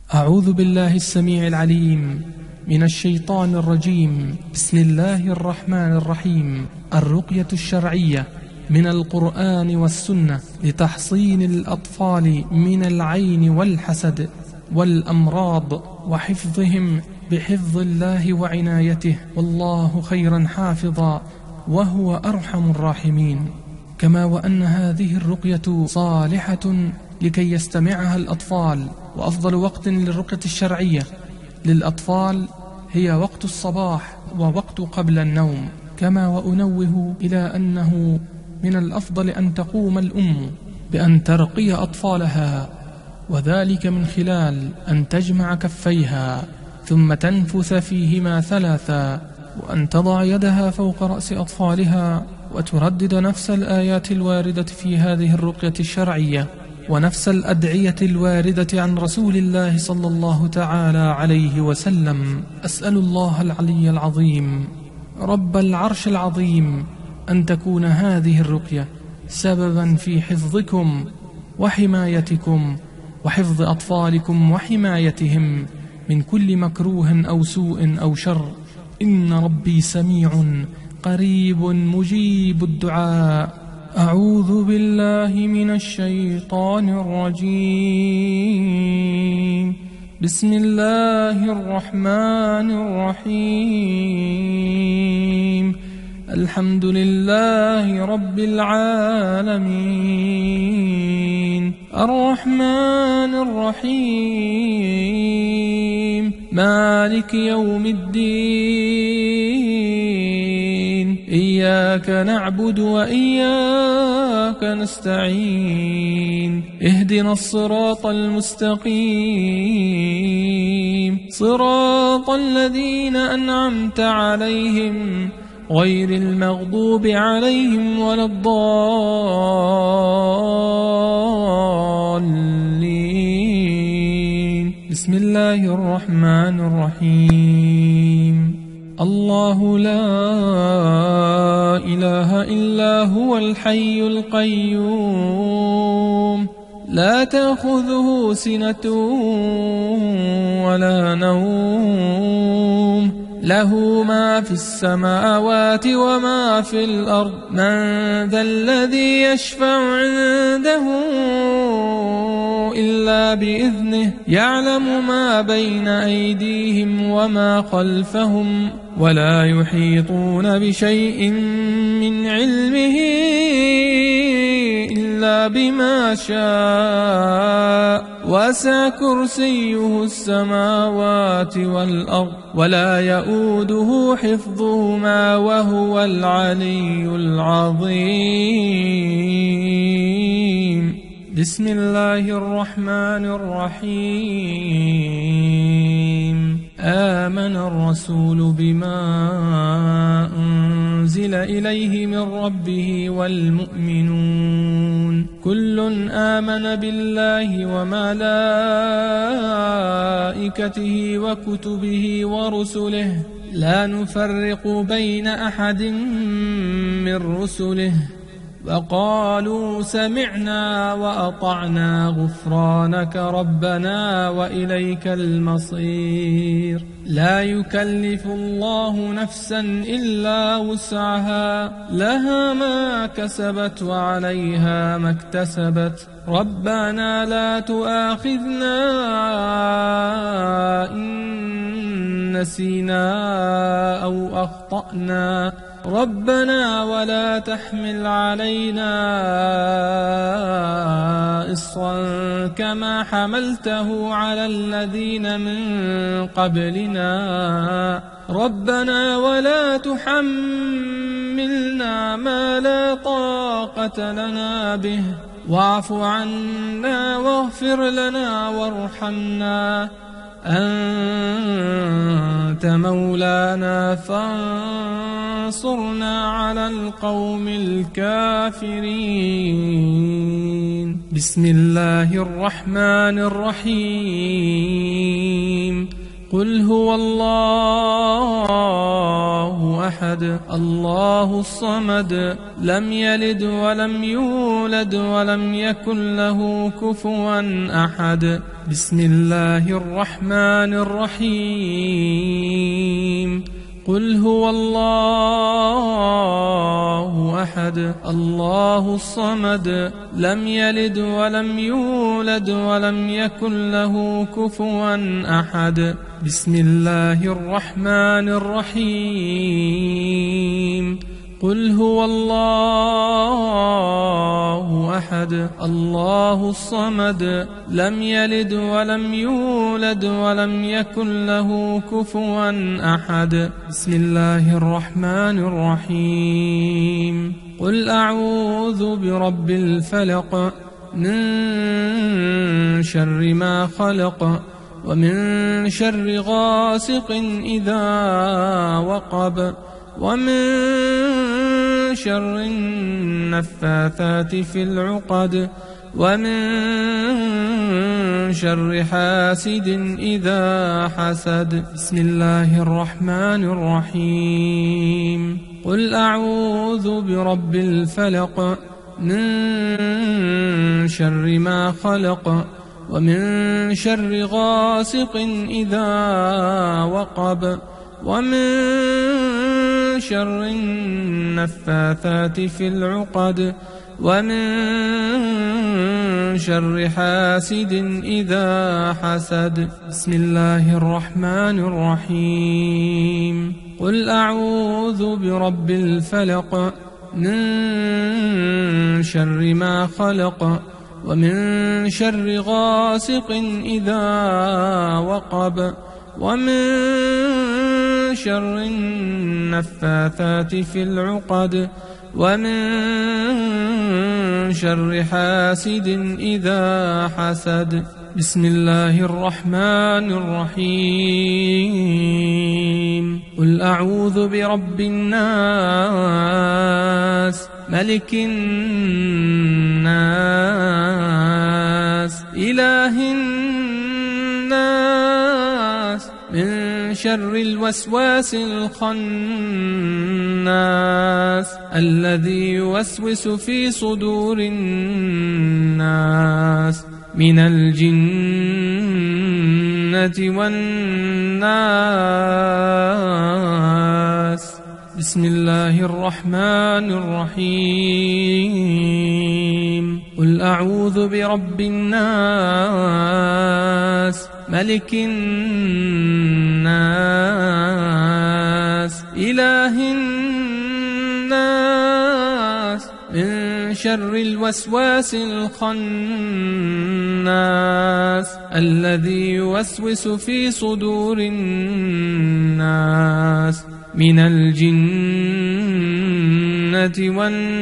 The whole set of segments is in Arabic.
أعوذ بالله السميع العليم من الشيطان الرجيم. بسم الله الرحمن الرحيم. الرقية الشرعية من القرآن والسنة لتحصين الأطفال من العين والحسد والأمراض وحفظهم بحفظ الله وعنايته، والله خيرا حافظا وهو أرحم الراحمين. كما وأن هذه الرقية صالحة لكي يستمعها الأطفال، وأفضل وقت للرقية الشرعية للأطفال هي وقت الصباح ووقت قبل النوم. كما وأنوه إلى أنه من الأفضل أن تقوم الأم بأن ترقي أطفالها، وذلك من خلال أن تجمع كفيها ثم تنفث فيهما ثلاثا، وأن تضع يدها فوق رأس أطفالها وتردد نفس الآيات الواردة في هذه الرقية الشرعية ونفس الأدعية الواردة عن رسول الله صلى الله تعالى عليه وسلم. أسأل الله العلي العظيم رب العرش العظيم أن تكون هذه الرقية سببا في حفظكم وحمايتكم وحفظ أطفالكم وحمايتهم من كل مكروه أو سوء أو شر، إن ربي سميع قريب مجيب الدعاء. أعوذ بالله من الشيطان الرجيم. بسم الله الرحمن الرحيم. الحمد لله رب العالمين، الرحمن الرحيم، مالك يوم الدين، إياك نعبد وإياك نستعين، اهدنا الصراط المستقيم، صراط الذين أنعمت عليهم غير المغضوب عليهم ولا الضالين. بسم الله الرحمن الرحيم. الله لا إله إلا هو الحي القيوم، لا تأخذه سنة ولا نوم، له ما في السماوات وما في الأرض. من ذا الذي يشفع عنده إلا بإذنه، يعلم ما بين أيديهم وما خلفهم، ولا يحيطون بشيء من علمه إلا بما شاء، وسع كرسيه السماوات والأرض، ولا يؤوده حفظهما وهو العلي العظيم. بسم الله الرحمن الرحيم. آمن الرسول بما أنزل إليه من ربه والمؤمنون كل آمن بالله وملائكته وكتبه ورسله، لا نفرق بين أحد من رسله، وقالوا سمعنا وأطعنا غفرانك ربنا وإليك المصير. لا يكلف الله نفسا إلا وسعها، لها ما كسبت وعليها ما اكتسبت. ربنا لا تؤاخذنا إن نسينا أو أخطأنا، ربنا ولا تحمل علينا إصرا كما حملته على الذين من قبلنا، ربنا ولا تحملنا ما لا طاقة لنا به، واعف عنا واغفر لنا وارحمنا، أنت مولانا فانصرنا على القوم الكافرين. بسم الله الرحمن الرحيم. قل هو الله أحد الله الصمد لم يلد ولم يولد ولم يكن له كفوا أحد. بسم الله الرحمن الرحيم. قل هو الله أحد الله الصمد لم يلد ولم يولد ولم يكن له كفوا أحد. بسم الله الرحمن الرحيم. قل هو الله أحد الله الصمد لم يلد ولم يولد ولم يكن له كفوا أحد. بسم الله الرحمن الرحيم. قل أعوذ برب الفلق من شر ما خلق ومن شر غاسق إذا وقب ومن شر النفاثات في العقد ومن شر حاسد إذا حسد. بسم الله الرحمن الرحيم. قل أعوذ برب الفلق من شر ما خلق ومن شر غاسق إذا وقب ومن شر النفاثات في العقد ومن شر حاسد إذا حسد. بسم الله الرحمن الرحيم. قل أعوذ برب الفلق من شر ما خلق ومن شر غاسق إذا وقب ومن شر النفاثات في العقد ومن شر حاسد إذا حسد. بسم الله الرحمن الرحيم. قل أعوذ برب الناس ملك الناس إله الناس من شر الوسواس الخناس الذي يوسوس في صدور الناس من الجنة والناس. بسم الله الرحمن الرحيم. قل أعوذ برب الناس ملك الناس إله الناس من شر الوسواس الخناس الذي يوسوس في صدور الناس من الجنة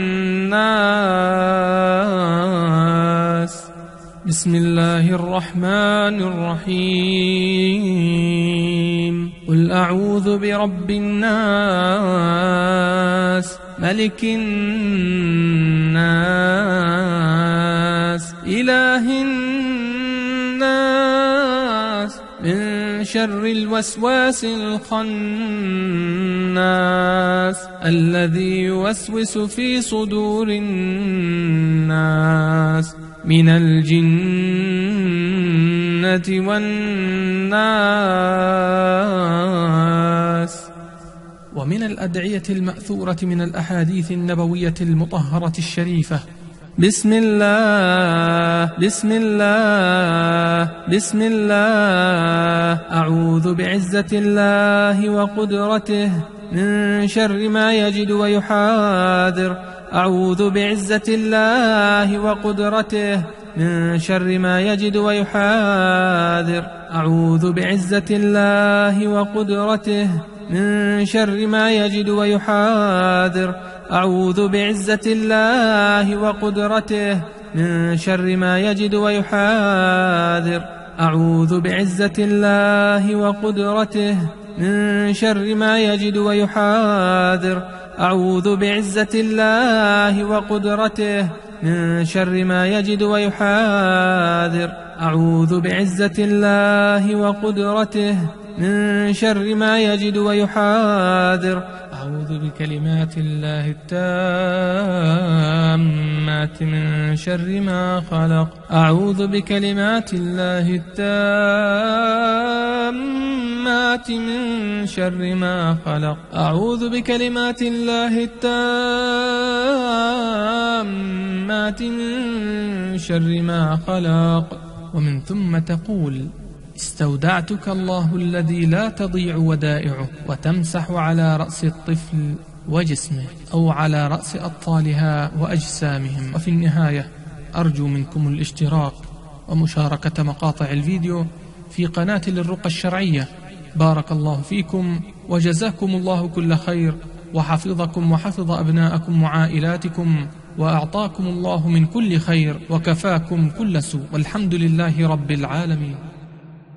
والناس. بسم الله الرحمن الرحيم. قل أعوذ برب الناس ملك الناس إله الناس من شر الوسواس الخناس الذي يوسوس في صدور الناس من الجنة والناس. ومن الأدعية المأثورة من الأحاديث النبوية المطهرة الشريفة: بسم الله بسم الله بسم الله أعوذ بعزة الله وقدرته من شر ما يجد ويحاذر. أعوذ بعزة الله وقدرته من شر ما يجد ويحاذر. أعوذ بعزة الله وقدرته من شر ما يجد ويحاذر. أعوذ بعزة الله وقدرته من شر ما يجد ويحاذر. أعوذ بعزة الله وقدرته من شر ما يجد ويحاذر. أعوذ بعزة الله وقدرته من شر ما يجد ويحاذر. أعوذ بعزة الله وقدرته من شر ما يجد ويحاذر. أعوذ بكلمات الله التامات من شر ما خلق. أعوذ بكلمات الله التامات من شر ما خلق. أعوذ بكلمات الله التامات من شر ما خلق. ومن ثم تقول: استودعتك الله الذي لا تضيع ودائعه، وتمسح على رأس الطفل وجسمه، أو على رأس أطفالها وأجسامهم. وفي النهاية أرجو منكم الاشتراك ومشاركة مقاطع الفيديو في قناة للرقى الشرعية. بارك الله فيكم وجزاكم الله كل خير، وحفظكم وحفظ أبناءكم وعائلاتكم، وأعطاكم الله من كل خير، وكفاكم كل سوء، والحمد لله رب العالمين.